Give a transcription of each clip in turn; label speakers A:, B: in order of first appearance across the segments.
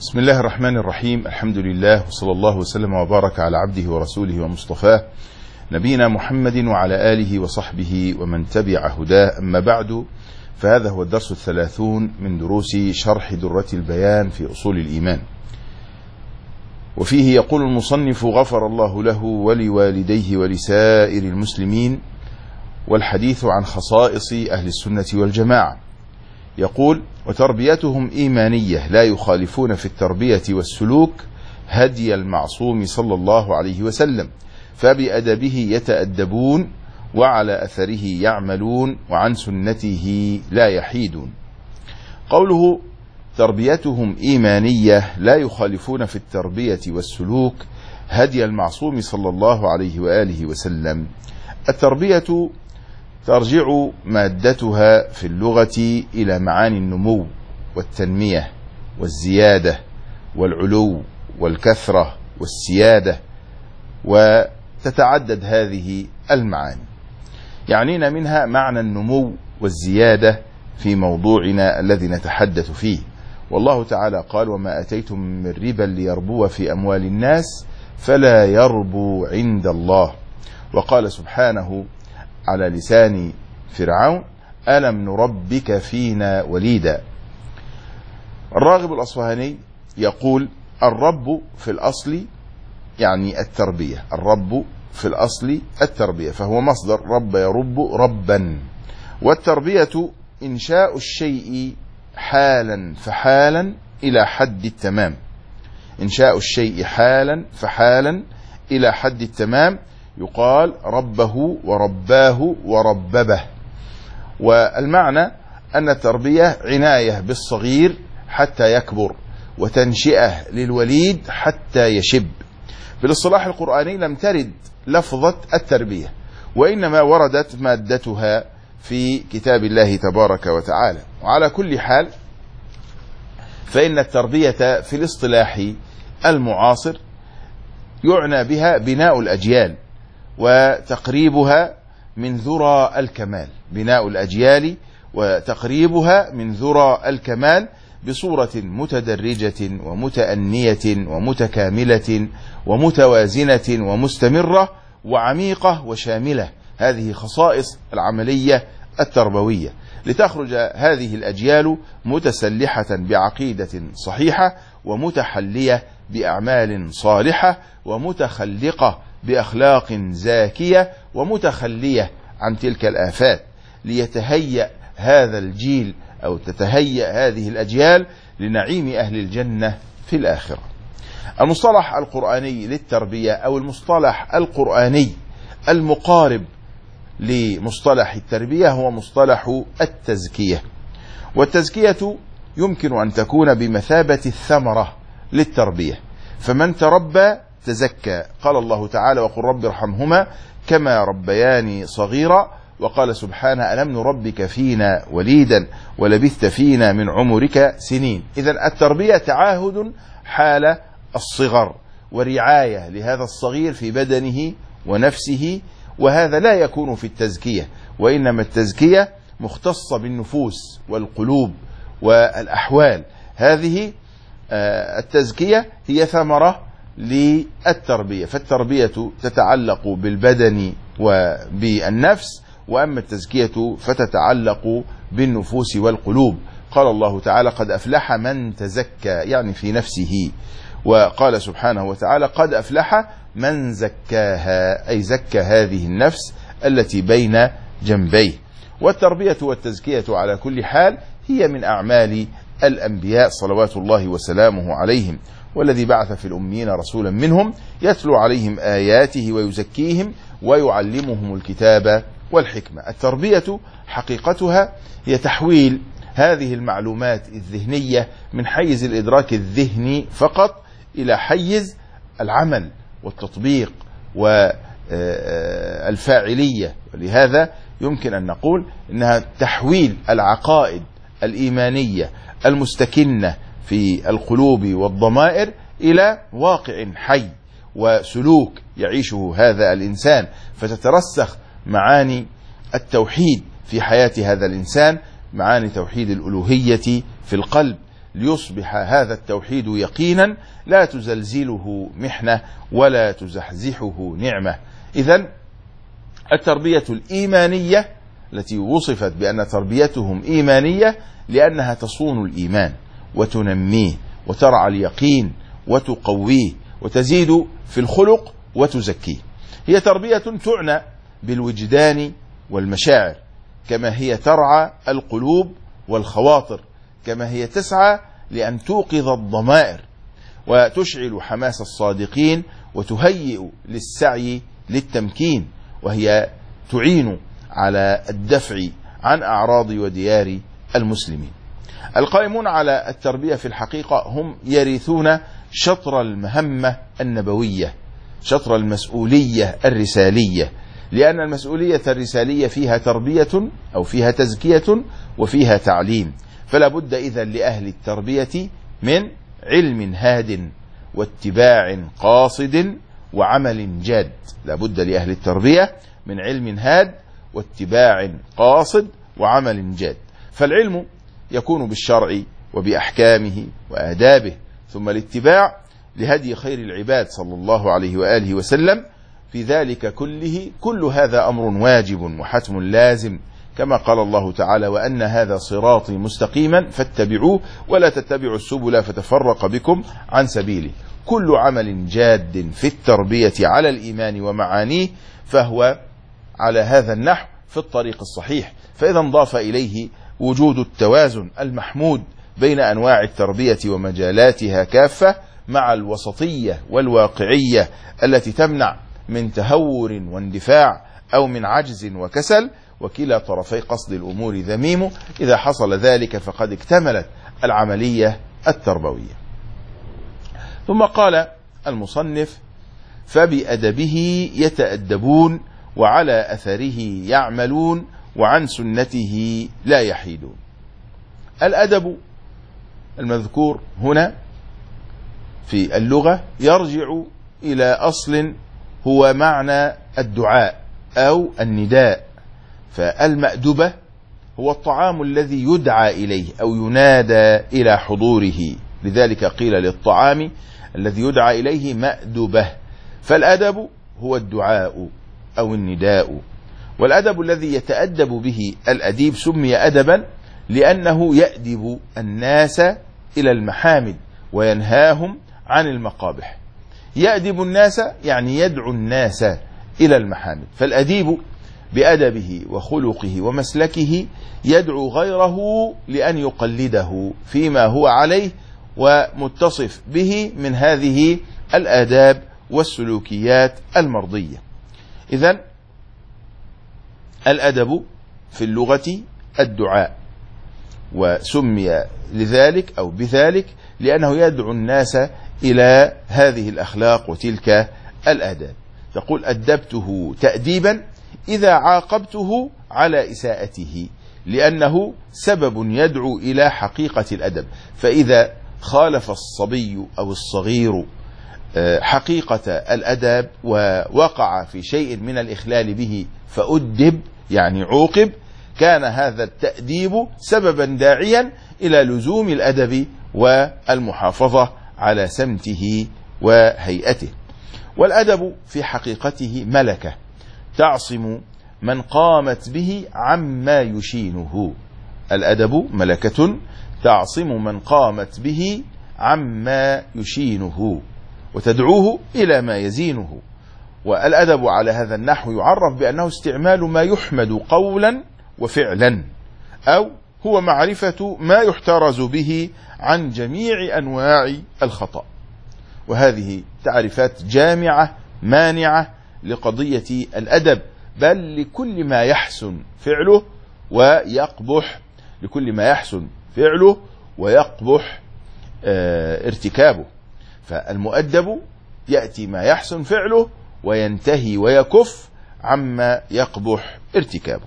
A: بسم الله الرحمن الرحيم. الحمد لله وصلى الله وسلم وبارك على عبده ورسوله ومصطفاه نبينا محمد وعلى آله وصحبه ومن تبع هداه. أما بعد، فهذا هو الدرس 30 من دروس شرح درة البيان في أصول الإيمان، وفيه يقول المصنف: غفر الله له ولوالديه ولسائر المسلمين. والحديث عن خصائص أهل السنة والجماعة. يقول: وتربيتهم إيمانية، لا يخالفون في التربية والسلوك هدي المعصوم صلى الله عليه وسلم، فبأدبه يتأدبون وعلى أثره يعملون وعن سنته لا يحيدون. قوله تربيتهم إيمانية لا يخالفون في التربية والسلوك هدي المعصوم صلى الله عليه وآله وسلم. التربية ترجع مادتها في اللغة إلى معاني النمو والتنمية والزيادة والعلو والكثرة والسيادة، وتتعدد هذه المعاني. يعنينا منها معنى النمو والزيادة في موضوعنا الذي نتحدث فيه. والله تعالى قال: وما أتيتم من ربا ليربو في أموال الناس فلا يربو عند الله. وقال سبحانه على لسان فرعون: ألم نربك فينا وليدا. الراغب الأصفهاني يقول: الرب في الأصل يعني التربية، الرب في الأصل التربية، فهو مصدر رب يرب ربا. والتربية إنشاء الشيء حالا فحالا إلى حد التمام، إنشاء الشيء حالا فحالا إلى حد التمام. يقال ربه ورباه ورببه. والمعنى أن التربية عناية بالصغير حتى يكبر، وتنشئة للوليد حتى يشب. بالاصطلاح القرآني لم ترد لفظة التربية، وإنما وردت مادتها في كتاب الله تبارك وتعالى. وعلى كل حال، فإن التربية في الاصطلاح المعاصر يعنى بها بناء الأجيال وتقريبها من ذرى الكمال، بناء الأجيال وتقريبها من ذرى الكمال بصورة متدرجة ومتأنية ومتكاملة ومتوازنة ومستمرة وعميقة وشاملة. هذه خصائص العملية التربوية، لتخرج هذه الأجيال متسلحة بعقيدة صحيحة، ومتحلية بأعمال صالحة، ومتخلقة بأخلاق زاكية، ومتخلية عن تلك الآفات، ليتهيأ هذا الجيل أو تتهيأ هذه الأجيال لنعيم أهل الجنة في الآخرة. المصطلح القرآني للتربية أو المصطلح القرآني المقارب لمصطلح التربية هو مصطلح التزكية. والتزكية يمكن أن تكون بمثابة الثمرة للتربية، فمن تربى تزكى. قال الله تعالى: وقل رب ارحمهما كما ربياني صغيرا. وقال سبحانه: ألم نربك فينا وليدا ولبثت فينا من عمرك سنين. إذن التربية تعاهد حال الصغر، ورعاية لهذا الصغير في بدنه ونفسه، وهذا لا يكون في التزكية، وإنما التزكية مختصة بالنفوس والقلوب والأحوال. هذه التزكية هي ثمرة للتربية، فالتربية تتعلق بالبدن وبالنفس، وأما التزكية فتتعلق بالنفوس والقلوب. قال الله تعالى: قد أفلح من تزكى، يعني في نفسه. وقال سبحانه وتعالى: قد أفلح من زكاها، أي زكى هذه النفس التي بين جنبيه. والتربية والتزكية على كل حال هي من أعمال الأنبياء صلوات الله وسلامه عليهم، والذي بعث في الأميين رسولا منهم يتلو عليهم آياته ويزكيهم ويعلمهم الكتاب والحكمة. التربية حقيقتها هي تحويل هذه المعلومات الذهنية من حيز الإدراك الذهني فقط إلى حيز العمل والتطبيق والفاعلية. ولهذا يمكن أن نقول إنها تحويل العقائد الإيمانية المستكنة في القلوب والضمائر إلى واقع حي وسلوك يعيشه هذا الإنسان، فتترسخ معاني التوحيد في حياة هذا الإنسان، معاني توحيد الألوهية في القلب، ليصبح هذا التوحيد يقينا لا تزلزله محنة ولا تزحزحه نعمة. إذن التربية الإيمانية التي وصفت بأن تربيتهم إيمانية لأنها تصون الإيمان وتنميه وترعى اليقين وتقويه وتزيد في الخلق وتزكيه. هي تربية تعنى بالوجدان والمشاعر، كما هي ترعى القلوب والخواطر، كما هي تسعى لأن توقظ الضمائر وتشعل حماس الصادقين وتهيئ للسعي للتمكين، وهي تعين على الدفع عن أعراض وديار المسلمين. القائمون على التربية في الحقيقة هم يرثون شطر المهمة النبوية، شطر المسؤولية الرسالية، لأن المسؤولية الرسالية فيها تربية أو فيها تزكية وفيها تعليم. فلا بد إذن لأهل التربية من علم هاد واتباع قاصد وعمل جاد. لا بد لأهل التربية من علم هاد واتباع قاصد وعمل جاد. فالعلم يكون بالشرع وبأحكامه وآدابه، ثم الاتباع لهدي خير العباد صلى الله عليه وآله وسلم. في ذلك كله كل هذا أمر واجب وحتم لازم، كما قال الله تعالى: وأن هذا صراطي مستقيما فاتبعوه ولا تتبعوا السبل فتفرق بكم عن سبيله. كل عمل جاد في التربية على الإيمان ومعانيه فهو على هذا النحو في الطريق الصحيح. فإذا انضاف إليه وجود التوازن المحمود بين أنواع التربية ومجالاتها كافة مع الوسطية والواقعية التي تمنع من تهور واندفاع أو من عجز وكسل، وكلا طرفي قصد الأمور ذميم. إذا حصل ذلك فقد اكتملت العملية التربوية. ثم قال المصنف: فبأدبه يتأدبون وعلى أثره يعملون وعن سنته لا يحيدون. الأدب المذكور هنا في اللغة يرجع إلى أصل هو معنى الدعاء أو النداء. فالمأدبة هو الطعام الذي يدعى إليه أو ينادى إلى حضوره، لذلك قيل للطعام الذي يدعى إليه مأدبة. فالأدب هو الدعاء أو النداء. والأدب الذي يتأدب به الأديب سمي أدبا لأنه يأدب الناس إلى المحامد وينهاهم عن المقابح. يأدب الناس يعني يدعو الناس إلى المحامد. فالأديب بأدبه وخلقه ومسلكه يدعو غيره لأن يقلده فيما هو عليه ومتصف به من هذه الآداب والسلوكيات المرضية. إذن الأدب في اللغة الدعاء، وسمي لذلك أو بذلك لأنه يدعو الناس إلى هذه الأخلاق وتلك الآداب. تقول: أدبته تأديبا إذا عاقبته على إساءته، لأنه سبب يدعو إلى حقيقة الأدب. فإذا خالف الصبي أو الصغير حقيقة الأدب ووقع في شيء من الإخلال به فأدب يعني عوقب، كان هذا التأديب سببا داعيا إلى لزوم الأدب والمحافظة على سمته وهيئته. والأدب في حقيقته ملكة تعصم من قامت به عما يشينه. الأدب ملكة تعصم من قامت به عما يشينه وتدعوه إلى ما يزينه. والأدب على هذا النحو يعرف بأنه استعمال ما يحمد قولا وفعلا، أو هو معرفة ما يحترز به عن جميع أنواع الخطأ. وهذه تعريفات جامعة مانعة لقضية الأدب، بل لكل ما يحسن فعله ويقبح، لكل ما يحسن فعله ويقبح ارتكابه. فالمؤدب يأتي ما يحسن فعله وينتهي ويكف عما يقبح ارتكابه.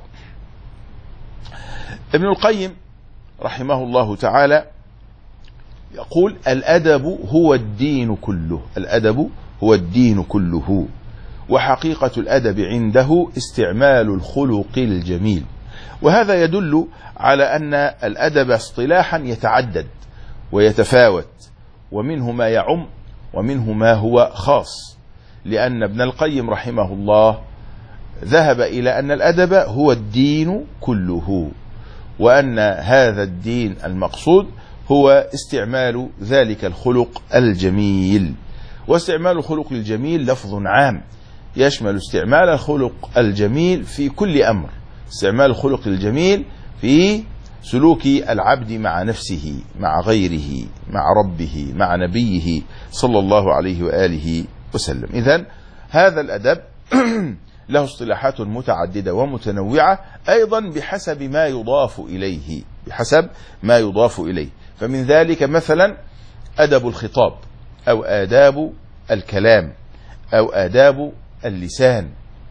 A: ابن القيم رحمه الله تعالى يقول: الأدب هو الدين كله. الأدب هو الدين كله، وحقيقة الأدب عنده استعمال الخلق الجميل. وهذا يدل على أن الأدب اصطلاحا يتعدد، ويتفاوت، ومنه ما يعم ومنه ما هو خاص، لأن ابن القيم رحمه الله ذهب إلى أن الأدب هو الدين كله، وأن هذا الدين المقصود هو استعمال ذلك الخلق الجميل. واستعمال الخلق الجميل لفظ عام يشمل استعمال الخلق الجميل في كل أمر، استعمال الخلق الجميل في سلوك العبد مع نفسه، مع غيره، مع ربه، مع نبيه صلى الله عليه وآله وسلم. إذن هذا الأدب له اصطلاحات متعددة ومتنوعة أيضا بحسب ما يضاف إليه، بحسب ما يضاف إليه. فمن ذلك مثلا أدب الخطاب، أو آداب الكلام، أو آداب اللسان.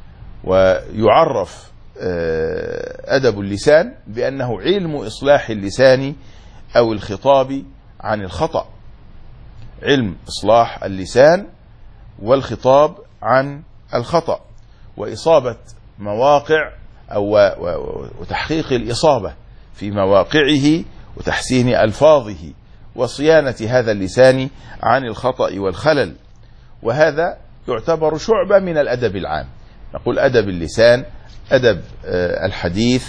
A: ويعرف أدب اللسان بأنه علم إصلاح اللسان أو الخطاب عن الخطأ، علم إصلاح اللسان والخطاب عن الخطأ، وإصابة مواقع أو وتحقيق الإصابة في مواقعه، وتحسين ألفاظه، وصيانة هذا اللسان عن الخطأ والخلل. وهذا يعتبر شعبة من الأدب العام. نقول أدب اللسان، أدب الحديث،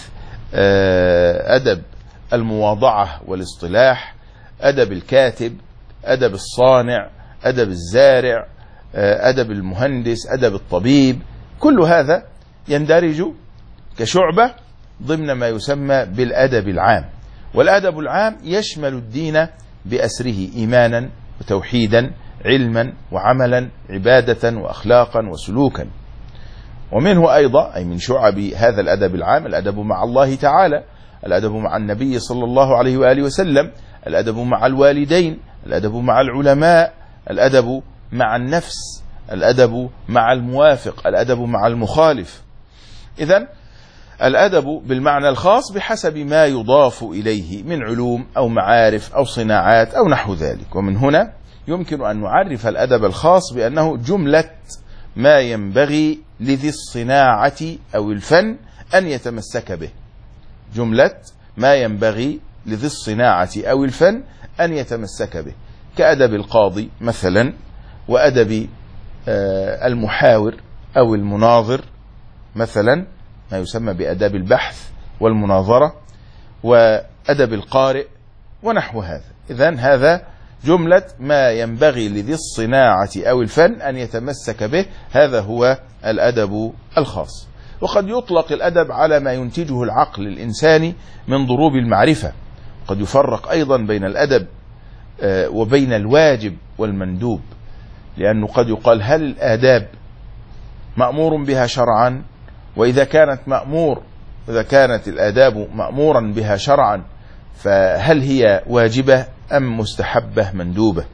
A: أدب المواضعة والاصطلاح، أدب الكاتب، أدب الصانع، أدب الزارع، أدب المهندس، أدب الطبيب. كل هذا يندرج كشعبة ضمن ما يسمى بالأدب العام. والأدب العام يشمل الدين بأسره إيمانا وتوحيدا، علما وعملا، عبادة وأخلاقا وسلوكا. ومنه أيضا، أي من شعب هذا الأدب العام، الأدب مع الله تعالى، الأدب مع النبي صلى الله عليه وآله وسلم، الأدب مع الوالدين، الأدب مع العلماء، الأدب مع النفس، الأدب مع الموافق، الأدب مع المخالف. إذن الأدب بالمعنى الخاص بحسب ما يضاف إليه من علوم أو معارف أو صناعات أو نحو ذلك. ومن هنا يمكن أن نعرف الأدب الخاص بأنه جملة ما ينبغي لذي الصناعة أو الفن أن يتمسك به، جملة ما ينبغي لذي الصناعة أو الفن أن يتمسك به، كأدب القاضي مثلا، وأدب المحاور أو المناظر مثلا، ما يسمى بأداب البحث والمناظرة، وأدب القارئ ونحو هذا. إذن هذا جملة ما ينبغي لذي الصناعة أو الفن أن يتمسك به، هذا هو الأدب الخاص. وقد يطلق الأدب على ما ينتجه العقل الإنساني من ضروب المعرفة. قد يفرق أيضا بين الأدب وبين الواجب والمندوب، لأنه قد يقال هل الآداب مأمور بها شرعا؟ وإذا كانت الآداب مأمورا بها شرعا فهل هي واجبة أم مستحبة مندوبة؟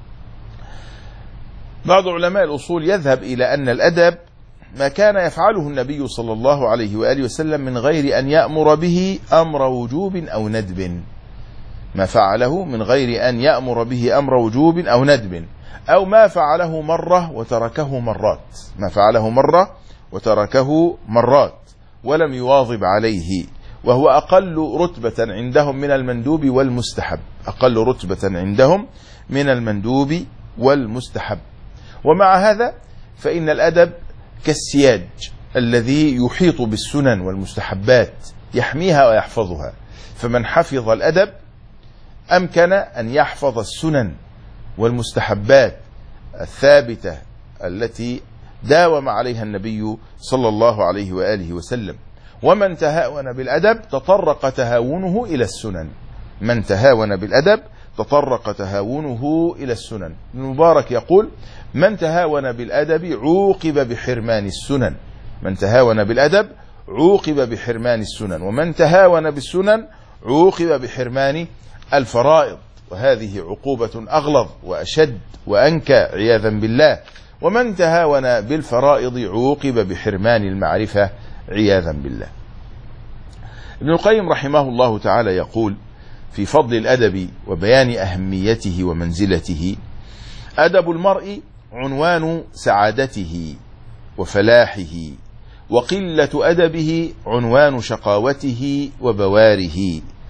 A: بعض علماء الأصول يذهب إلى أن الأدب ما كان يفعله النبي صلى الله عليه وآله وسلم من غير أن يأمر به أمر وجوب أو ندب، ما فعله من غير أن يأمر به أمر وجوب أو ندب، أو ما فعله مرة وتركه مرات، ما فعله مرة وتركه مرات ولم يواظب عليه، وهو أقل رتبة عندهم من المندوب والمستحب، أقل رتبة عندهم من المندوب والمستحب. ومع هذا فإن الأدب كالسياج الذي يحيط بالسنن والمستحبات، يحميها ويحفظها. فمن حفظ الأدب أمكن أن يحفظ السنن والمستحبات الثابتة التي داوم عليها النبي صلى الله عليه وآله وسلم. ومن تهاون بالأدب تطرق تهاونه إلى السنن، من تهاون بالأدب تطرق تهاونه إلى السنن. المبارك يقول: من تهاون بالأدب عوقب بحرمان السنن، من تهاون بالأدب عوقب بحرمان السنن، ومن تهاون بالسنن عوقب بحرمان الفرائض، وهذه عقوبة أغلظ وأشد وأنكى عياذا بالله. ومن تهاون بالفرائض عوقب بحرمان المعرفة عياذا بالله. ابن القيم رحمه الله تعالى يقول في فضل الأدب وبيان أهميته ومنزلته: أدب المرء عنوان سعادته وفلاحه، وقلة أدبه عنوان شقاوته وبواره،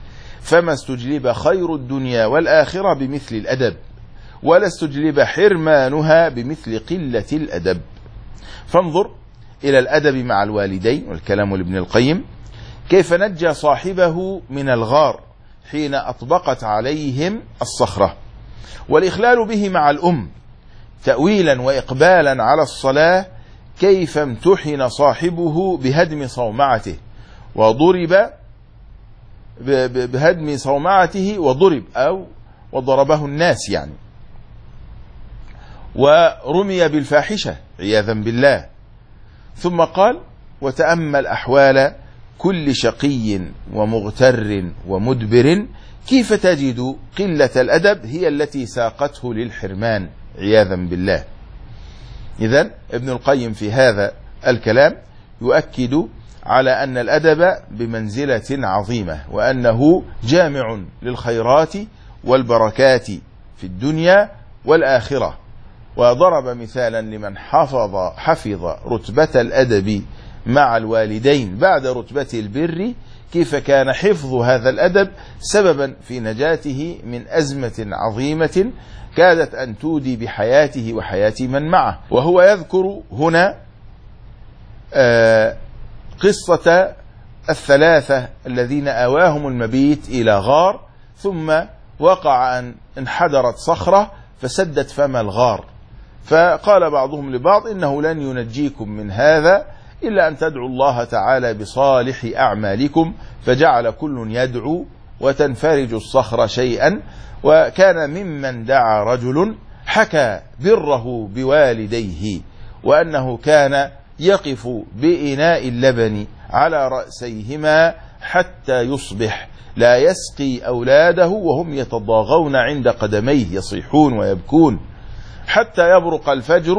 A: فما استجلب خير الدنيا والآخرة بمثل الأدب، ولا استجلب حرمانها بمثل قلة الأدب. فانظر إلى الأدب مع الوالدين، والكلام لابن القيم، كيف نجى صاحبه من الغار حين أطبقت عليهم الصخرة. والإخلال به مع الأم تأويلا وإقبالا على الصلاة، كيف امتحن صاحبه بهدم صومعته وضرب بهدم صومعته وضرب أو وضربه الناس يعني، ورمي بالفاحشة عياذا بالله. ثم قال: وتأمل أحوال كل شقي ومغتر ومدبر، كيف تجد قلة الأدب هي التي ساقته للحرمان عياذا بالله. إذن ابن القيم في هذا الكلام يؤكد على أن الأدب بمنزلة عظيمة، وأنه جامع للخيرات والبركات في الدنيا والآخرة. وضرب مثالا لمن حفظ رتبة الأدب مع الوالدين بعد رتبة البر، كيف كان حفظ هذا الأدب سببا في نجاته من أزمة عظيمة كادت أن تودي بحياته وحياة من معه. وهو يذكر هنا قصة الثلاثة الذين آواهم المبيت إلى غار، ثم وقع أن انحدرت صخرة فسدت فم الغار، فقال بعضهم لبعض: إنه لن ينجيكم من هذا إلا أن تدعوا الله تعالى بصالح أعمالكم، فجعل كل يدعو وتنفرج الصخرة شيئا. وكان ممن دعا رجل حكى بره بوالديه، وأنه كان يقف بإناء اللبن على رأسيهما حتى يصبح، لا يسقي أولاده وهم يتضاغون عند قدميه يصيحون ويبكون، حتى يبرق الفجر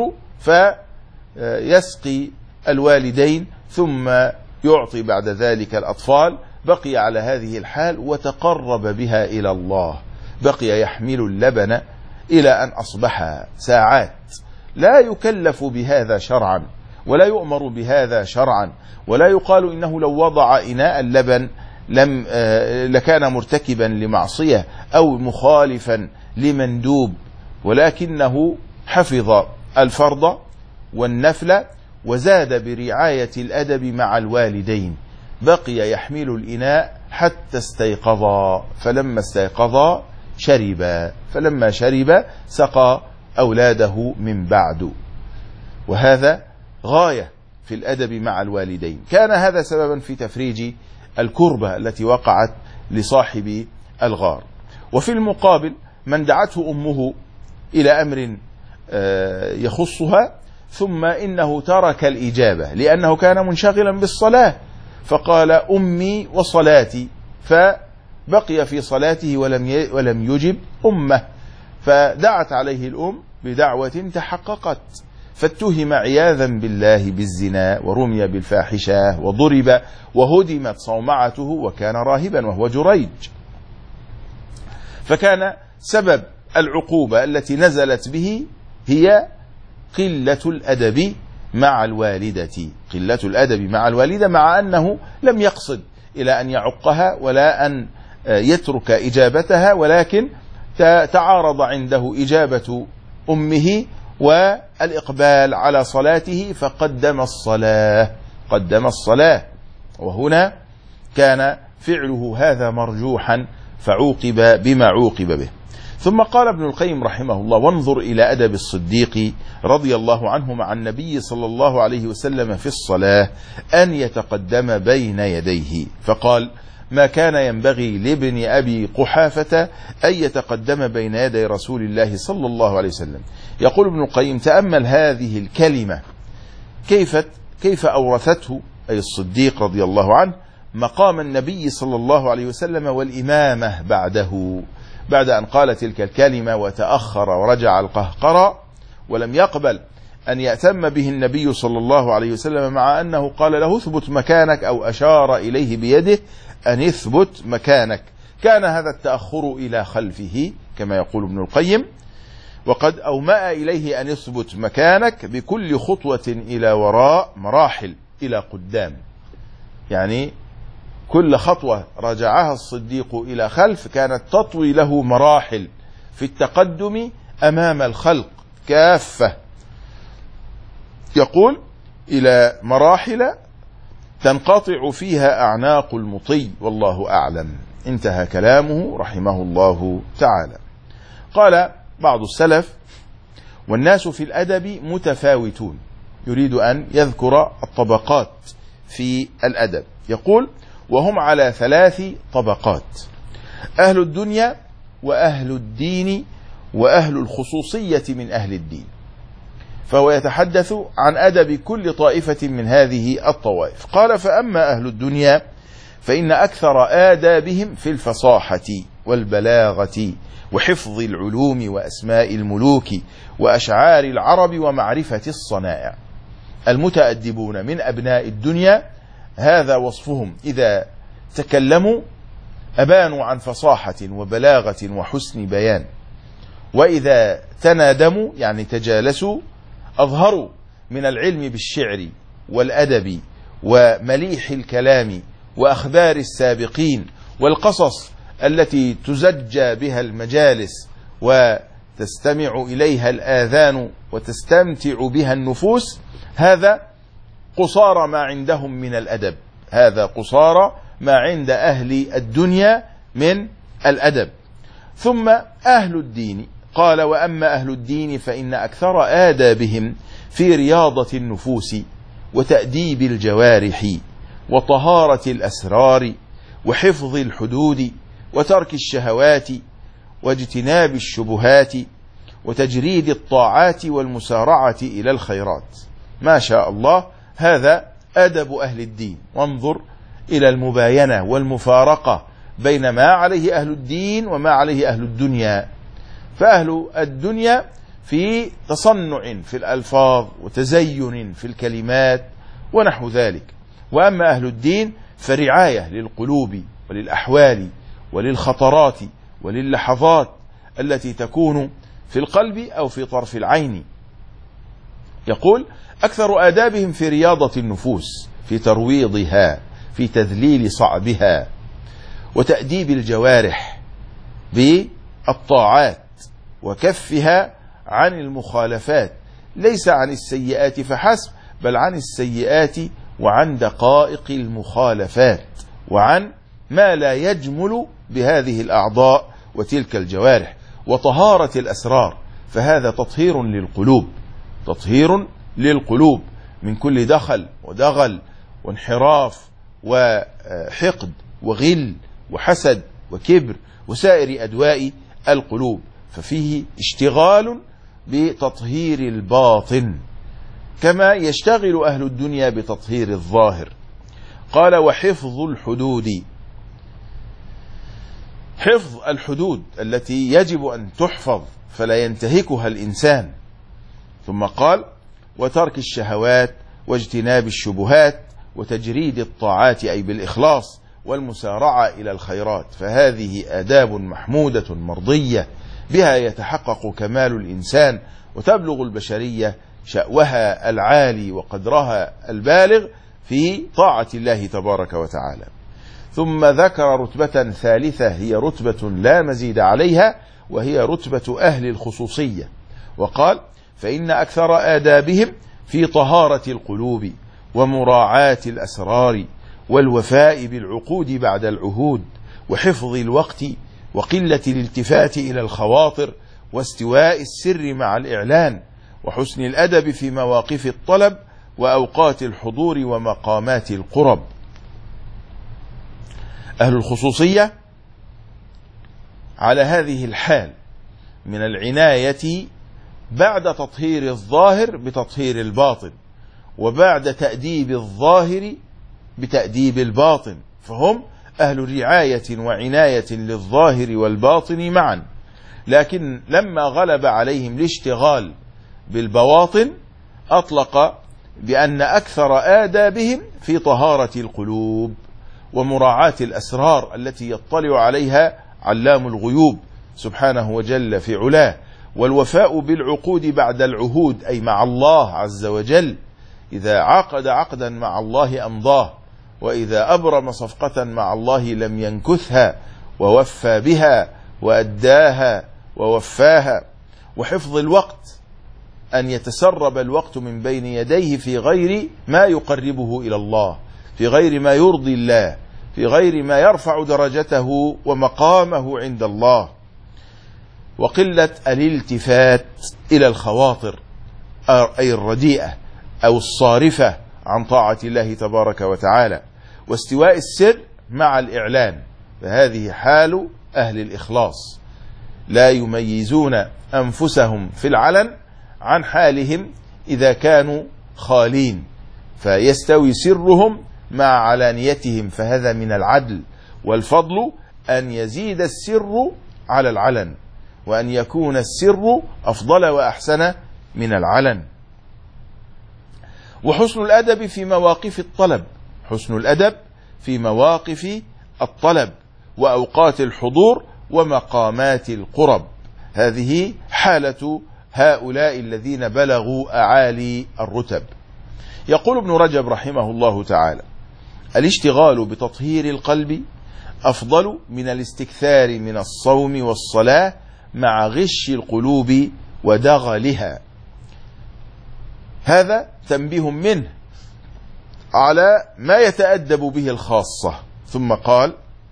A: فيسقي الوالدين ثم يعطي بعد ذلك الأطفال. بقي على هذه الحال وتقرب بها إلى الله، بقي يحمل اللبن إلى أن أصبح ساعات، لا يكلف بهذا شرعا ولا يؤمر بهذا شرعا، ولا يقال إنه لو وضع إناء اللبن لكان مرتكبا لمعصية أو مخالفا لمندوب، ولكنه حفظ الفرض والنفل وزاد برعاية الأدب مع الوالدين. بقي يحمل الإناء حتى استيقظا، فلما استيقظا شربا، فلما شرب سقى أولاده من بعد. وهذا غاية في الأدب مع الوالدين. كان هذا سببا في تفريج الكربة التي وقعت لصاحب الغار. وفي المقابل من دعته أمه إلى أمر يخصها، ثم إنه ترك الإجابة لأنه كان منشغلا بالصلاة، فقال: أمي وصلاتي، فبقي في صلاته ولم يجب أمه، فدعت عليه الأم بدعوة تحققت، فاتهم عياذا بالله بالزنا ورمي بالفاحشة وضرب وهدمت صومعته، وكان راهبا وهو جريج. فكان سبب العقوبة التي نزلت به هي قلة الأدب مع الوالدة، قلة الأدب مع الوالدة، مع أنه لم يقصد إلى أن يعقها ولا أن يترك إجابتها، ولكن تعارض عنده إجابة أمه والإقبال على صلاته فقدم الصلاة، قدم الصلاة. وهنا كان فعله هذا مرجوحا فعوقب بما عوقب به. ثم قال ابن القيم رحمه الله: وانظر إلى أدب الصديق رضي الله عنه مع النبي صلى الله عليه وسلم في الصلاة أن يتقدم بين يديه، فقال: ما كان ينبغي لابن أبي قحافة أن يتقدم بين يدي رسول الله صلى الله عليه وسلم. يقول ابن القيم: تأمل هذه الكلمة كيف أورثته أي الصديق رضي الله عنه مقام النبي صلى الله عليه وسلم والإمامة بعده، بعد أن قال تلك الكلمة وتأخر ورجع القهقرى ولم يقبل أن يأتم به النبي صلى الله عليه وسلم، مع أنه قال له: اثبت مكانك، أو أشار إليه بيده أن اثبت مكانك. كان هذا التأخر إلى خلفه كما يقول ابن القيم، وقد أومأ إليه أن اثبت مكانك بكل خطوة إلى وراء مراحل إلى قدام، يعني كل خطوة رجعها الصديق إلى خلف كانت تطوي له مراحل في التقدم أمام الخلق كافة، يقول إلى مراحل تنقطع فيها أعناق المطي والله أعلم. انتهى كلامه رحمه الله تعالى. قال بعض السلف: والناس في الأدب متفاوتون. يريد أن يذكر الطبقات في الأدب، يقول: وهم على 3 طبقات: أهل الدنيا وأهل الدين وأهل الخصوصية من أهل الدين. فهو يتحدث عن أدب كل طائفة من هذه الطوائف. قال: فأما أهل الدنيا فإن أكثر آدابهم في الفصاحة والبلاغة وحفظ العلوم وأسماء الملوك وأشعار العرب ومعرفة الصنائع. المتأدبون من أبناء الدنيا هذا وصفهم: إذا تكلموا أبانوا عن فصاحة وبلاغة وحسن بيان، وإذا تنادموا يعني تجالسوا أظهروا من العلم بالشعر والأدب ومليح الكلام وأخبار السابقين والقصص التي تزجى بها المجالس وتستمع إليها الآذان وتستمتع بها النفوس. هذا قصارى ما عندهم من الأدب، هذا قصارى ما عند أهل الدنيا من الأدب. ثم أهل الدين، قال: وأما أهل الدين فإن أكثر آدابهم في رياضة النفوس وتأديب الجوارح وطهارة الأسرار وحفظ الحدود وترك الشهوات واجتناب الشبهات وتجريد الطاعات والمسارعة إلى الخيرات. ما شاء الله، هذا أدب أهل الدين. وانظر إلى المباينة والمفارقة بين ما عليه أهل الدين وما عليه أهل الدنيا. فأهل الدنيا في تصنع في الألفاظ وتزين في الكلمات ونحو ذلك، وأما أهل الدين فرعاية للقلوب وللأحوال وللخطرات وللحظات التي تكون في القلب أو في طرف العين. يقول: أكثر آدابهم في رياضة النفوس، في ترويضها، في تذليل صعبها، وتأديب الجوارح بالطاعات وكفها عن المخالفات، ليس عن السيئات فحسب، بل عن السيئات وعن دقائق المخالفات وعن ما لا يجمل بهذه الأعضاء وتلك الجوارح، وطهارة الأسرار، فهذا تطهير للقلوب، تطهير للقلوب من كل دخل ودغل وانحراف وحقد وغل وحسد وكبر وسائر أدواء القلوب، ففيه اشتغال بتطهير الباطن كما يشتغل أهل الدنيا بتطهير الظاهر. قال: وحفظ الحدود، حفظ الحدود التي يجب أن تحفظ فلا ينتهكها الإنسان. ثم قال: وترك الشهوات واجتناب الشبهات وتجريد الطاعات أي بالإخلاص والمسارعة إلى الخيرات، فهذه آداب محمودة مرضية بها يتحقق كمال الإنسان وتبلغ البشرية شأوها العالي وقدرها البالغ في طاعة الله تبارك وتعالى. ثم ذكر رتبة ثالثة هي رتبة لا مزيد عليها، وهي رتبة أهل الخصوصية. وقال: فإن أكثر آدابهم في طهارة القلوب ومراعاة الأسرار والوفاء بالعقود بعد العهود وحفظ الوقت وقلة الالتفات إلى الخواطر واستواء السر مع الإعلان وحسن الأدب في مواقف الطلب وأوقات الحضور ومقامات القرب. أهل الخصوصية على هذه الحال من العناية بعد تطهير الظاهر بتطهير الباطن، وبعد تأديب الظاهر بتأديب الباطن، فهم أهل رعاية وعناية للظاهر والباطن معا. لكن لما غلب عليهم الاشتغال بالبواطن أطلق بأن أكثر آدابهم في طهارة القلوب ومراعاة الأسرار التي يطلع عليها علام الغيوب سبحانه وجل في علاه، والوفاء بالعقود بعد العهود أي مع الله عز وجل، إذا عقد عقدا مع الله أمضاه، وإذا أبرم صفقة مع الله لم ينكثها، ووفى بها وأداها ووفاها. وحفظ الوقت، أن يتسرب الوقت من بين يديه في غير ما يقربه إلى الله، في غير ما يرضي الله، في غير ما يرفع درجته ومقامه عند الله. وقلة الالتفات إلى الخواطر أي الرديئة أو الصارفة عن طاعة الله تبارك وتعالى. واستواء السر مع الإعلان، فهذه حال أهل الإخلاص، لا يميزون أنفسهم في العلن عن حالهم إذا كانوا خالين، فيستوي سرهم مع علانيتهم، فهذا من العدل. والفضل أن يزيد السر على العلن، وأن يكون السر أفضل وأحسن من العلن. وحسن الأدب في مواقف الطلب، حسن الأدب في مواقف الطلب وأوقات الحضور ومقامات القرب، هذه حالة هؤلاء الذين بلغوا أعالي الرتب. يقول ابن رجب رحمه الله تعالى: الاشتغال بتطهير القلب أفضل من الاستكثار من الصوم والصلاة مع غش القلوب ودغلها. هذا تنبيه منه على ما يتأدب به الخاصة. ثم قال: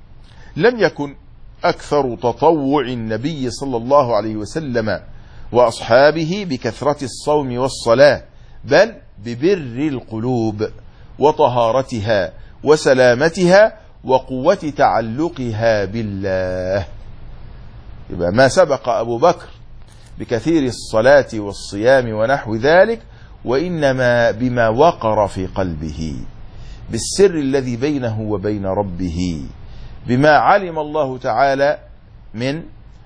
A: لم يكن أكثر تطوع النبي صلى الله عليه وسلم وأصحابه بكثرة الصوم والصلاة، بل ببر القلوب وطهارتها وسلامتها وقوة تعلقها بالله. يبقى ما سبق أبو بكر بكثير الصلاة والصيام ونحو ذلك، وإنما بما وقر في قلبه، بالسر الذي بينه وبين ربه، بما علم الله تعالى من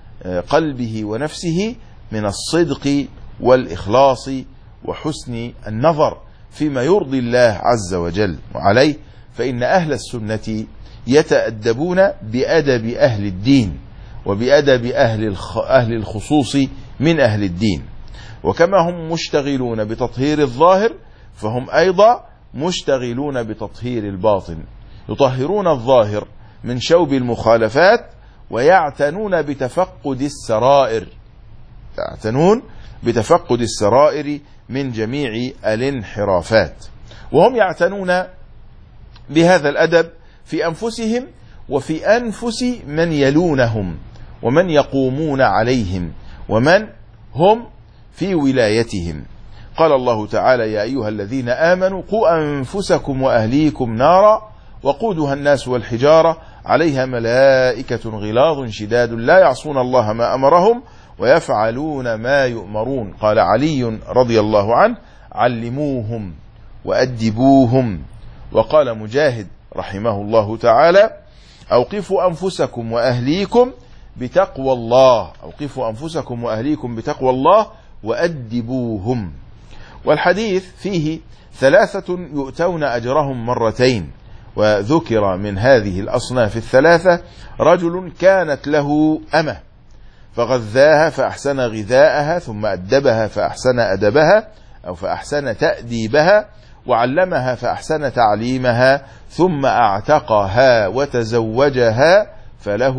A: قلبه ونفسه من الصدق والإخلاص وحسن النظر فيما يرضي الله عز وجل. وعليه فإن أهل السنة يتأدبون بأدب أهل الدين وبأدب أهل الخصوص من أهل الدين. وكما هم مشتغلون بتطهير الظاهر، فهم أيضا مشتغلون بتطهير الباطن، يطهرون الظاهر من شوب المخالفات، ويعتنون بتفقد السرائر، يعتنون بتفقد السرائر من جميع الانحرافات. وهم يعتنون بهذا الأدب في أنفسهم وفي أنفس من يلونهم ومن يقومون عليهم ومن هم في ولايتهم. قال الله تعالى: يا أيها الذين آمنوا قوا أنفسكم وأهليكم نارا وقودها الناس والحجارة عليها ملائكة غلاظ شداد لا يعصون الله ما أمرهم ويفعلون ما يؤمرون. قال علي رضي الله عنه: علموهم وأدبوهم. وقال مجاهد رحمه الله تعالى: أوقفوا أنفسكم وأهليكم بتقوى الله، أوقفوا أنفسكم وأهليكم بتقوى الله وأدبوهم. والحديث فيه 3 يؤتون أجرهم مرتين. وذكر من هذه الأصناف 3 رجل كانت له أمة فغذاها فأحسن غذاءها ثم أدبها فأحسن أدبها أو فأحسن تأديبها، وعلمها فأحسن تعليمها، ثم أعتقها وتزوجها فله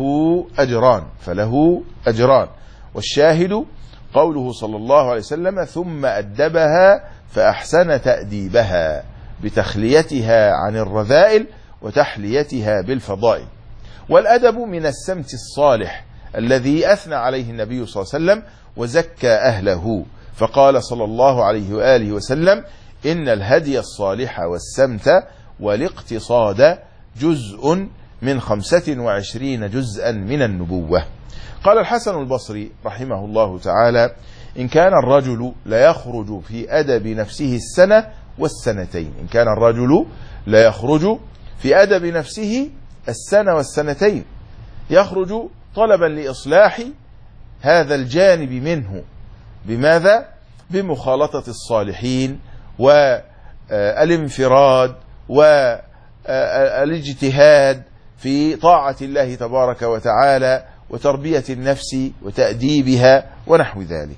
A: أجران. والشاهد قوله صلى الله عليه وسلم: ثم أدبها فأحسن تأديبها، بتخليتها عن الرذائل وتحليتها بالفضائل. والأدب من السمت الصالح الذي أثنى عليه النبي صلى الله عليه وسلم وزكى أهله، فقال صلى الله عليه وآله وسلم: إن الهدي الصالح والسمت والاقتصاد جزء من 25 جزءا من النبوة. قال الحسن البصري رحمه الله تعالى: إن كان الرجل ليخرج في أدب نفسه السنة والسنتين، إن كان الرجل ليخرج في أدب نفسه السنة والسنتين، يخرج طلبا لإصلاح هذا الجانب منه. بماذا؟ بمخالطة الصالحين والانفراد والاجتهاد في طاعة الله تبارك وتعالى وتربية النفس وتأديبها ونحو ذلك.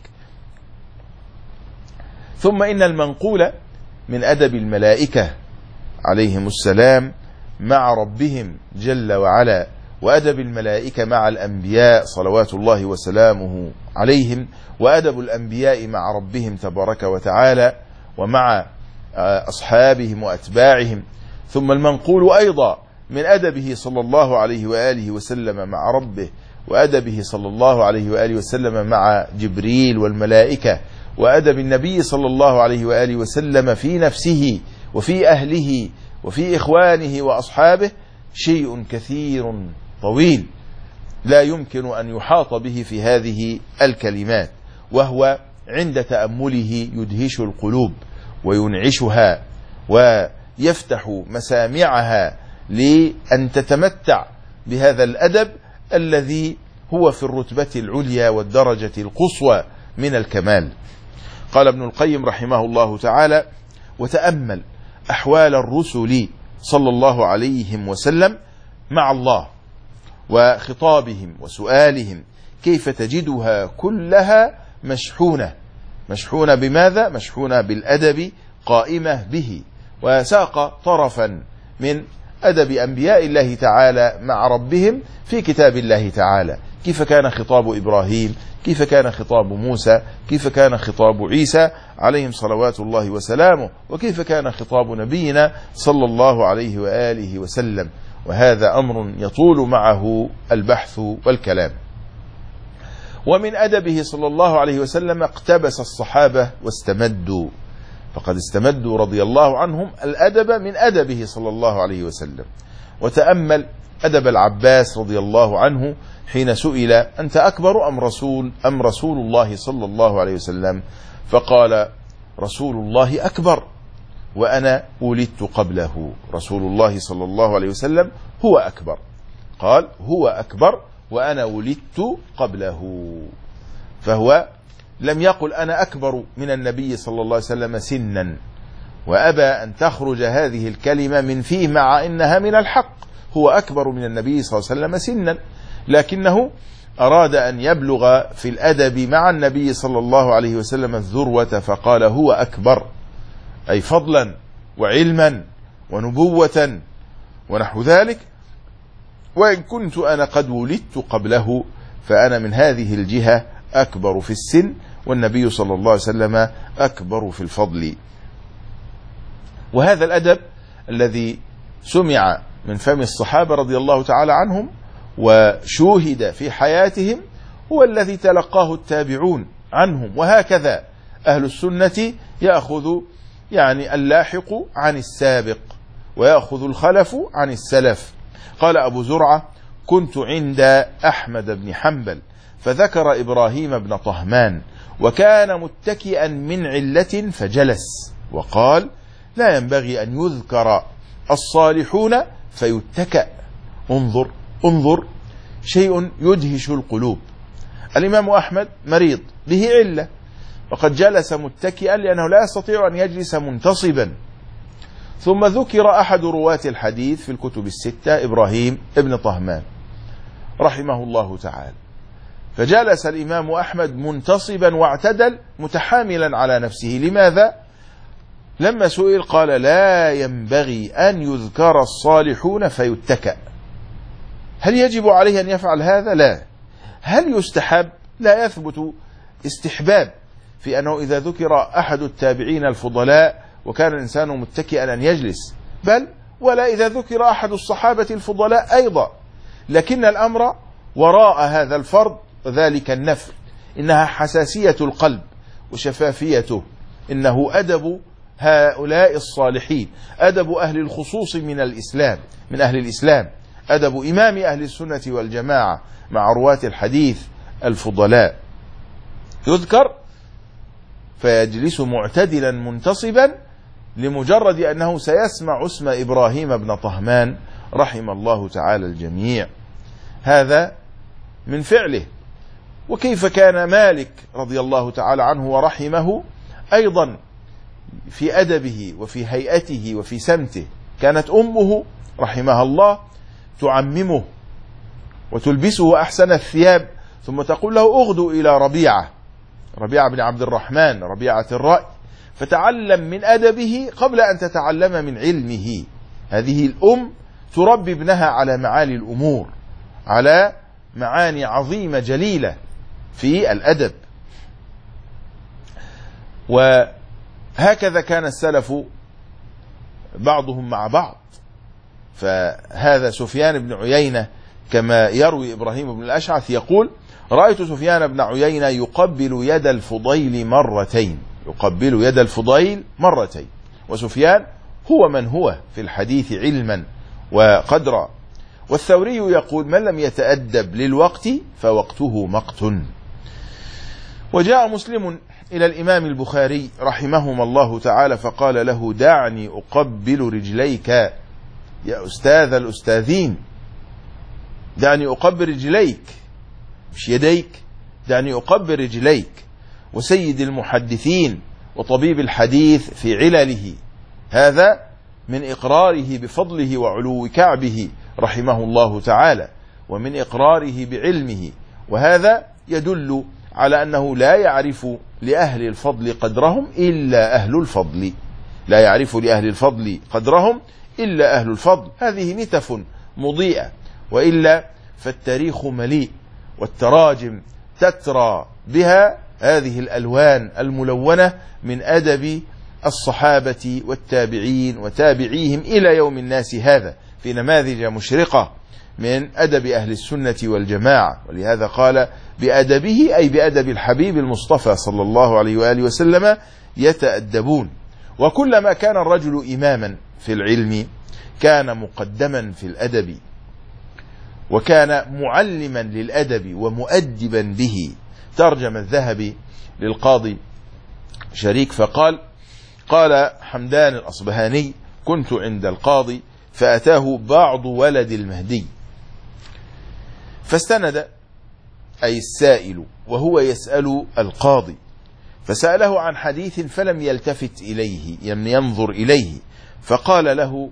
A: ثم إن المنقول من أدب الملائكة عليهم السلام مع ربهم جل وعلا، وأدب الملائكة مع الأنبياء صلوات الله وسلامه عليهم، وأدب الأنبياء مع ربهم تبارك وتعالى ومع أصحابهم وأتباعهم. ثم المنقول أيضا من أدبه صلى الله عليه وآله وسلم مع ربه، وأدبه صلى الله عليه وآله وسلم مع جبريل والملائكة، وأدب النبي صلى الله عليه وآله وسلم في نفسه وفي أهله وفي إخوانه وأصحابه شيء كثير طويل لا يمكن أن يحاط به في هذه الكلمات، وهو عند تأمله يدهش القلوب وينعشها ويفتح مسامعها لأن تتمتع بهذا الأدب الذي هو في الرتبة العليا والدرجة القصوى من الكمال. قال ابن القيم رحمه الله تعالى: وتأمل أحوال الرسل صلى الله عليه وسلم مع الله وخطابهم وسؤالهم، كيف تجدها كلها مشحونة بماذا؟ مشحونة بالأدب، قائمة به. وساق طرفا من أدب أنبياء الله تعالى مع ربهم في كتاب الله تعالى، كيف كان خطاب إبراهيم، كيف كان خطاب موسى، كيف كان خطاب عيسى عليهم صلوات الله وسلامه، وكيف كان خطاب نبينا صلى الله عليه وآله وسلم. وهذا أمر يطول معه البحث والكلام. ومن أدبه صلى الله عليه وسلم اقتبس الصحابة واستمدوا، فقد استمدوا رضي الله عنهم الأدب من أدبه صلى الله عليه وسلم. وتأمل أدب العباس رضي الله عنه حين سئل: أنت أكبر أم رسول الله صلى الله عليه وسلم؟ فقال: رسول الله أكبر وأنا ولدت قبله. رسول الله صلى الله عليه وسلم هو أكبر، قال هو أكبر وأنا ولدت قبله. فهو لم يقل أنا أكبر من النبي صلى الله عليه وسلم سنا، وأبى أن تخرج هذه الكلمة من فيه مع إنها من الحق. هو أكبر من النبي صلى الله عليه وسلم سنا، لكنه أراد أن يبلغ في الأدب مع النبي صلى الله عليه وسلم الذروة، فقال هو أكبر، أي فضلا وعلما ونبوة ونحو ذلك. وإن كنت أنا قد ولدت قبله فأنا من هذه الجهة أكبر في السن، والنبي صلى الله عليه وسلم أكبر في الفضل. وهذا الأدب الذي سمع من فم الصحابة رضي الله تعالى عنهم وشوهد في حياتهم هو الذي تلقاه التابعون عنهم، وهكذا أهل السنة يأخذ اللاحق عن السابق ويأخذ الخلف عن السلف. قال أبو زرعة: كنت عند أحمد بن حنبل فذكر إبراهيم بن طهمان وكان متكئا من علة فجلس وقال: لا ينبغي أن يذكر الصالحون فيتكأ. انظر شيء يدهش القلوب. الإمام أحمد مريض به علة، وقد جلس متكئا لأنه لا يستطيع أن يجلس منتصبا. ثم ذكر أحد رواة الحديث في الكتب الستة إبراهيم ابن طهمان رحمه الله تعالى، فجلس الإمام أحمد منتصبا واعتدل متحاملا على نفسه. لماذا؟ لما سئل قال: لا ينبغي أن يذكر الصالحون فيتكأ. هل يجب عليه أن يفعل هذا؟ لا. هل يستحب؟ لا يثبت استحباب في أنه إذا ذكر أحد التابعين الفضلاء وكان الإنسان متكئا أن يجلس، بل ولا إذا ذكر أحد الصحابة الفضلاء أيضا. لكن الأمر وراء هذا الفرض وذلك النفل إنها حساسية القلب وشفافيته، إنه أدب هؤلاء الصالحين، أدب أهل الخصوص من الإسلام، من أهل الإسلام، أدب إمام أهل السنة والجماعة مع رواة الحديث الفضلاء. يذكر فيجلس معتدلا منتصبا لمجرد أنه سيسمع اسم إبراهيم بن طهمان رحم الله تعالى الجميع. هذا من فعله. وكيف كان مالك رضي الله تعالى عنه ورحمه أيضا في أدبه وفي هيئته وفي سمته. كانت أمه رحمها الله تعممه وتلبسه أحسن الثياب، ثم تقول له: اغدو إلى ربيعة بن عبد الرحمن ربيعة الرأي فتعلم من أدبه قبل أن تتعلم من علمه. هذه الأم تربي ابنها على معالي الأمور، على معاني عظيمة جليلة في الأدب. وهكذا كان السلف بعضهم مع بعض. فهذا سفيان بن عيينة كما يروي إبراهيم بن الأشعث يقول: رأيت سفيان بن عيينة يقبل يد الفضيل مرتين، يقبل يد الفضيل مرتين. وسفيان هو من هو في الحديث علما وقدرا. والثوري يقول: من لم يتأدب للوقت فوقته مقت. وجاء مسلم إلى الإمام البخاري رحمهما الله تعالى فقال له: دعني أقبل رجليك يا أستاذ الأستاذين، دعني أقبل رجليك، مش يديك، دعني أقبل رجليك. وسيد المحدثين وطبيب الحديث في علله، هذا من إقراره بفضله وعلو كعبه رحمه الله تعالى، ومن إقراره بعلمه. وهذا يدل على أنه لا يعرف لأهل الفضل قدرهم إلا أهل الفضل، لا يعرف لأهل الفضل قدرهم إلا أهل الفضل. هذه نتف مضيئة، وإلا فالتاريخ مليء والتراجم تترى بها هذه الألوان الملونة من أدب الصحابة والتابعين وتابعيهم إلى يوم الناس هذا، في نماذج مشرقة من أدب أهل السنة والجماعة. ولهذا قال: بأدبه، أي بأدب الحبيب المصطفى صلى الله عليه وآله وسلم يتأدبون. وكلما كان الرجل إماما في العلم كان مقدما في الأدب، وكان معلما للأدب ومؤدبا به. ترجم الذهبي للقاضي شريك فقال: قال حمدان الأصبهاني: كنت عند القاضي فأتاه بعض ولد المهدي فاستند، أي السائل، وهو يسأل القاضي، فسأله عن حديث فلم يلتفت إليه، ينظر إليه، فقال له،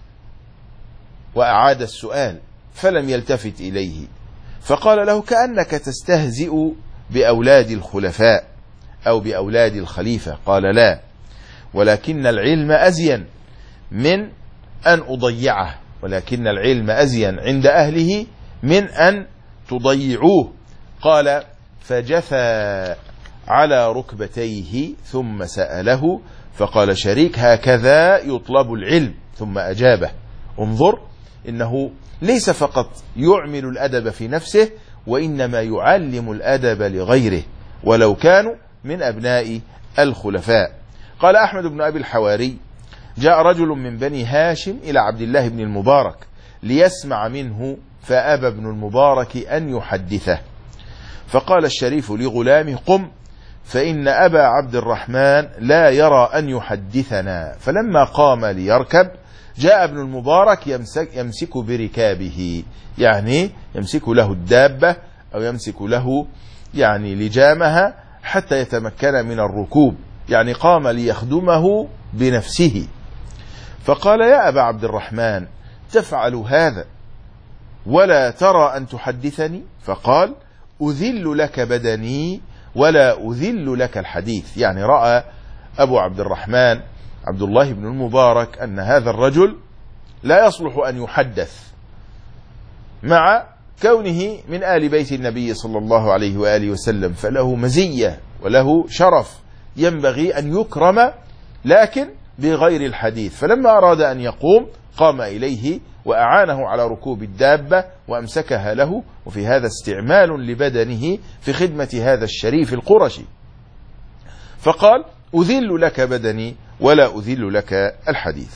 A: وأعاد السؤال فلم يلتفت إليه، فقال له: كأنك تستهزئ بأولاد الخلفاء أو بأولاد الخليفة. قال: لا، ولكن العلم أزين من أن أضيعه، ولكن العلم أزين عند أهله من أن تضيعوه. قال: فجثى على ركبتيه ثم سأله، فقال شريك: هكذا يطلب العلم. ثم أجابه. انظر، إنه ليس فقط يعمل الأدب في نفسه، وإنما يعلم الأدب لغيره ولو كانوا من أبناء الخلفاء. قال أحمد بن أبي الحواري: جاء رجل من بني هاشم إلى عبد الله بن المبارك ليسمع منه، فأبى ابن المبارك أن يحدثه، فقال الشريف لغلامه: قم، فإن أبا عبد الرحمن لا يرى أن يحدثنا. فلما قام ليركب جاء ابن المبارك يمسك بركابه، يعني يمسك له الدابة أو يمسك له يعني لجامها حتى يتمكن من الركوب، يعني قام ليخدمه بنفسه. فقال: يا أبا عبد الرحمن، تفعل هذا ولا ترى أن تحدثني؟ فقال: أذل لك بدني ولا أذل لك الحديث. يعني رأى أبو عبد الرحمن عبد الله بن المبارك أن هذا الرجل لا يصلح أن يحدث، مع كونه من آل بيت النبي صلى الله عليه وآله وسلم، فله مزية وله شرف ينبغي أن يكرم، لكن بغير الحديث. فلما أراد أن يقوم قام إليه وأعانه على ركوب الدابة وأمسكها له، وفي هذا استعمال لبدنه في خدمة هذا الشريف القرشي. فقال: أذل لك بدني ولا أذل لك الحديث.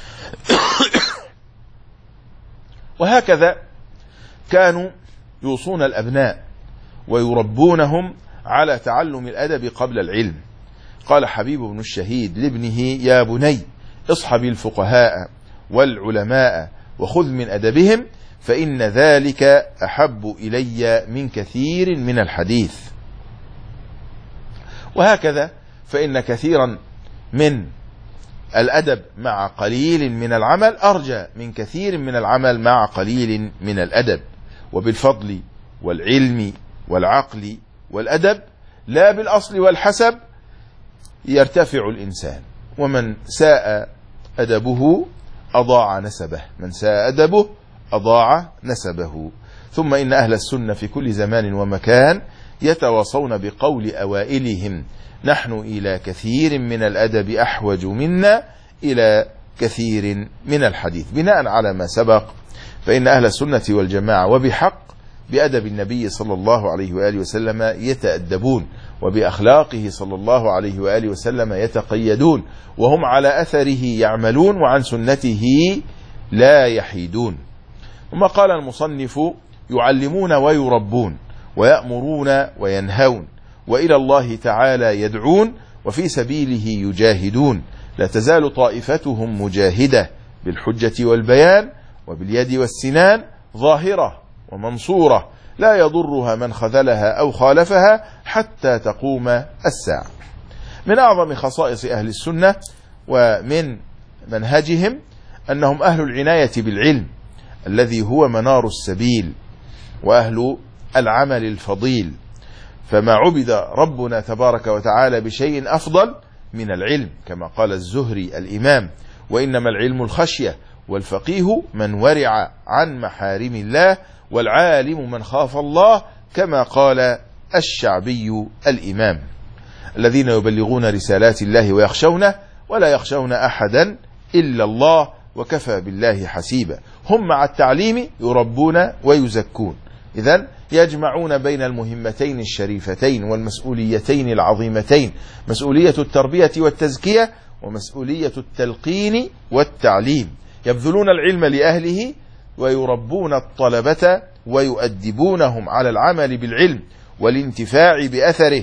A: وهكذا كانوا يوصون الأبناء ويربونهم على تعلم الأدب قبل العلم. قال حبيب بن الشهيد لابنه: يا بني، اصحب الفقهاء والعلماء وخذ من أدبهم، فإن ذلك أحب إلي من كثير من الحديث. وهكذا فإن كثيرا من الأدب مع قليل من العمل أرجى من كثير من العمل مع قليل من الأدب. وبالفضل والعلم والعقل والأدب لا بالأصل والحسب يرتفع الإنسان، ومن ساء أدبه أضاع نسبه، من ساء أدبه أضاع نسبه. ثم إن أهل السنة في كل زمان ومكان يتواصون بقول أوائلهم: نحن إلى كثير من الأدب أحوج منا إلى كثير من الحديث. بناء على ما سبق، فإن أهل السنة والجماعة وبحق بأدب النبي صلى الله عليه وآله وسلم يتأدبون، وبأخلاقه صلى الله عليه وآله وسلم يتقيدون، وهم على أثره يعملون، وعن سنته لا يحيدون. ثم قال المصنف: يعلمون ويربون، ويأمرون وينهون، وإلى الله تعالى يدعون، وفي سبيله يجاهدون. لا تزال طائفتهم مجاهدة بالحجة والبيان وباليد والسنان، ظاهرة ومنصورة، لا يضرها من خذلها أو خالفها حتى تقوم الساعة. من أعظم خصائص أهل السنة ومن منهجهم أنهم أهل العناية بالعلم الذي هو منار السبيل، وأهل العمل الفضيل، فما عبد ربنا تبارك وتعالى بشيء أفضل من العلم، كما قال الزهري الإمام: وإنما العلم الخشية، والفقيه من ورع عن محارم الله، والعالم من خاف الله، كما قال الشعبي الإمام. الذين يبلغون رسالات الله ويخشونه ولا يخشون أحدا إلا الله، وكفى بالله حسيبا. هم مع التعليم يربون ويزكون. إذن يجمعون بين المهمتين الشريفتين والمسؤوليتين العظيمتين: مسؤولية التربية والتزكية، ومسؤولية التلقين والتعليم. يبذلون العلم لأهله، ويربون الطلبة ويؤدبونهم على العمل بالعلم والانتفاع بأثره،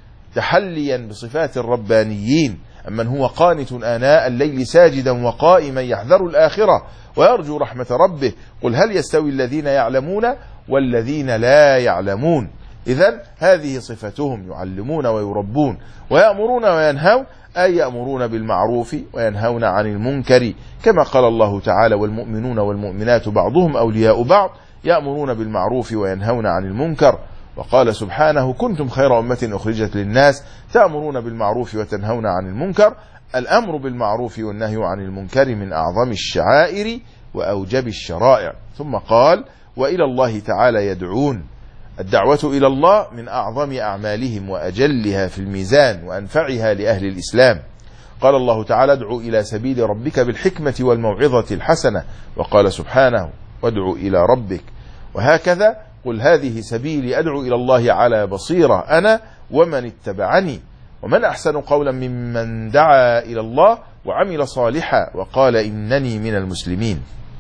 A: تحليا بصفات الربانيين: أمن هو قانت آناء الليل ساجدا وقائما يحذر الآخرة ويرجو رحمة ربه، قل هل يستوي الذين يعلمون والذين لا يعلمون. إذن هذه صفتهم: يعلمون ويربون، ويأمرون وينهون، أي يأمرون بالمعروف وينهون عن المنكر، كما قال الله تعالى: والمؤمنون والمؤمنات بعضهم أولياء بعض يأمرون بالمعروف وينهون عن المنكر. وقال سبحانه: كنتم خير أمة أخرجت للناس تأمرون بالمعروف وتنهون عن المنكر. الأمر بالمعروف والنهي عن المنكر من أعظم الشعائر وأوجب الشرائع. ثم قال: وإلى الله تعالى يدعون. الدعوة إلى الله من أعظم أعمالهم وأجلها في الميزان وأنفعها لأهل الإسلام. قال الله تعالى: ادعو إلى سبيل ربك بالحكمة والموعظة الحسنة. وقال سبحانه: وادعو إلى ربك. وهكذا: قل هذه سبيلي أدعو إلى الله على بصيرة أنا ومن اتبعني، ومن أحسن قولا ممن دعا إلى الله وعمل صالحا وقال إنني من المسلمين.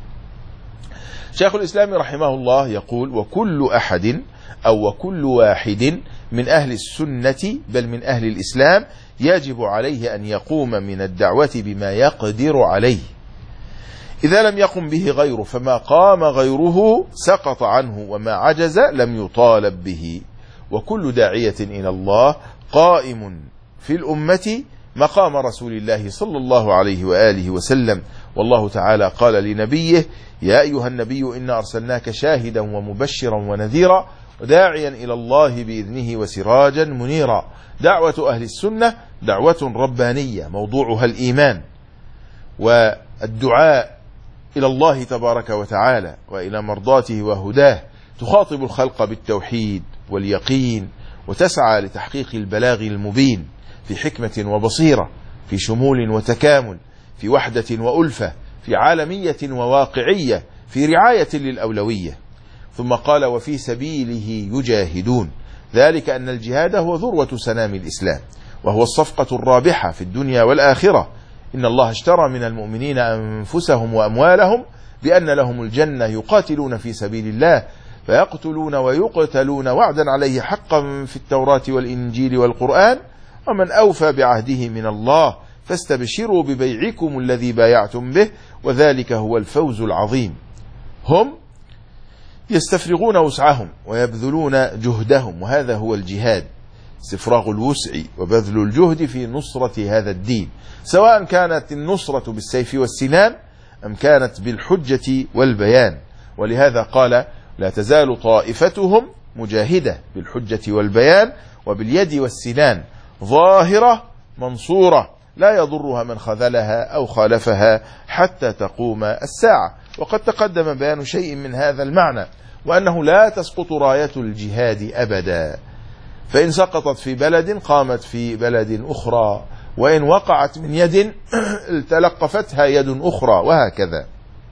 A: شيخ الإسلام رحمه الله يقول: وكل أحد أو وكل واحد من أهل السنة بل من أهل الإسلام يجب عليه أن يقوم من الدعوة بما يقدر عليه. إذا لم يقم به غيره فما قام غيره سقط عنه، وما عجز لم يطالب به. وكل داعية إلى الله قائم في الأمة مقام رسول الله صلى الله عليه وآله وسلم. والله تعالى قال لنبيه: يا أيها النبي إنا أرسلناك شاهدا ومبشرا ونذيرا وداعيا إلى الله بإذنه وسراجا منيرا. دعوة أهل السنة دعوة ربانية موضوعها الإيمان والدعاء إلى الله تبارك وتعالى وإلى مرضاته وهداه، تخاطب الخلق بالتوحيد واليقين، وتسعى لتحقيق البلاغ المبين في حكمة وبصيرة، في شمول وتكامل، في وحدة وألفة، في عالمية وواقعية، في رعاية للأولوية. ثم قال: وفي سبيله يجاهدون. ذلك أن الجهاد هو ذروة سنام الإسلام، وهو الصفقة الرابحة في الدنيا والآخرة. إن الله اشترى من المؤمنين أنفسهم وأموالهم بأن لهم الجنة يقاتلون في سبيل الله فيقتلون ويقتلون وعدا عليه حقا في التوراة والإنجيل والقرآن، ومن أوفى بعهده من الله فاستبشروا ببيعكم الذي بايعتم به وذلك هو الفوز العظيم. هم يستفرغون وسعهم ويبذلون جهدهم، وهذا هو الجهاد: استفراغ الوسع وبذل الجهد في نصرة هذا الدين، سواء كانت النصرة بالسيف والسنان أم كانت بالحجة والبيان. ولهذا قال: لا تزال طائفتهم مجاهدة بالحجة والبيان وباليد والسنان، ظاهرة منصورة، لا يضرها من خذلها أو خالفها حتى تقوم الساعة. وقد تقدم بيان شيء من هذا المعنى، وأنه لا تسقط راية الجهاد أبدا، فإن سقطت في بلد قامت في بلد أخرى، وإن وقعت من يد تلقفتها يد أخرى، وهكذا.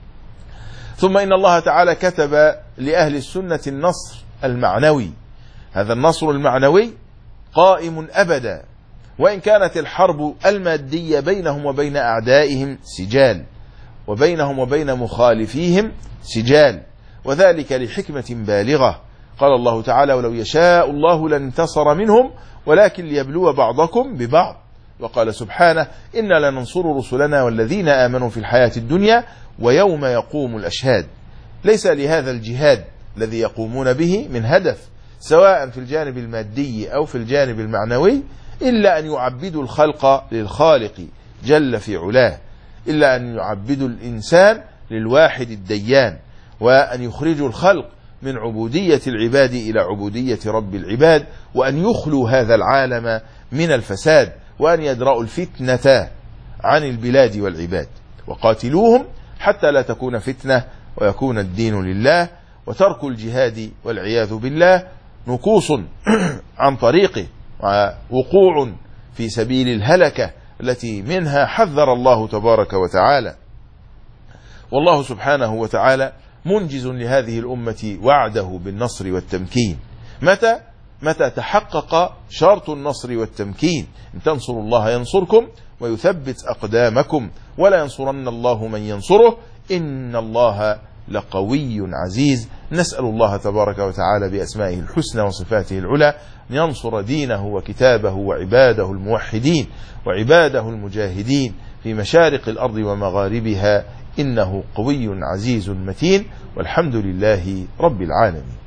A: ثم إن الله تعالى كتب لأهل السنة النصر المعنوي، هذا النصر المعنوي قائم أبدا، وإن كانت الحرب المادية بينهم وبين أعدائهم سجال، وبينهم وبين مخالفيهم سجال، وذلك لحكمة بالغة. قال الله تعالى: ولو يشاء الله لانتصر منهم ولكن ليبلو بعضكم ببعض. وقال سبحانه: إنا لننصر رسلنا والذين آمنوا في الحياة الدنيا ويوم يقوم الأشهاد. ليس لهذا الجهاد الذي يقومون به من هدف، سواء في الجانب المادي أو في الجانب المعنوي، إلا أن يعبدوا الخلق للخالق جل في علاه، إلا أن يعبدوا الإنسان للواحد الديان، وأن يخرجوا الخلق من عبودية العباد إلى عبودية رب العباد، وأن يخلوا هذا العالم من الفساد، وأن يدرأوا الفتنة عن البلاد والعباد. وقاتلوهم حتى لا تكون فتنة ويكون الدين لله. وترك الجهاد والعياذ بالله نقوص عن طريقه، ووقوع في سبيل الهلكة التي منها حذر الله تبارك وتعالى. والله سبحانه وتعالى منجز لهذه الأمة وعده بالنصر والتمكين. متى تحقق شرط النصر والتمكين: إن تنصروا الله ينصركم ويثبت أقدامكم ولا ينصرن الله من ينصره إن الله لقوي عزيز. نسأل الله تبارك وتعالى بأسمائه الحسنى وصفاته العلى أن ينصر دينه وكتابه وعباده الموحدين وعباده المجاهدين في مشارق الأرض ومغاربها، إنه قوي عزيز متين، والحمد لله رب العالمين.